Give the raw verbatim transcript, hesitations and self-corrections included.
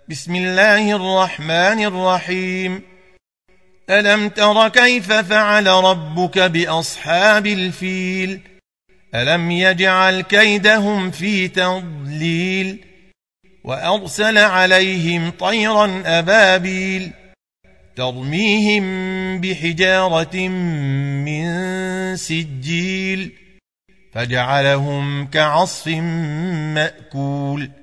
بسم الله الرحمن الرحيم. ألم تر كيف فعل ربك بأصحاب الفيل؟ ألم يجعل كيدهم في تضليل وأرسل عليهم طيرا أبابيل ترميهم بحجارة من سجيل فجعلهم كعصف مأكول.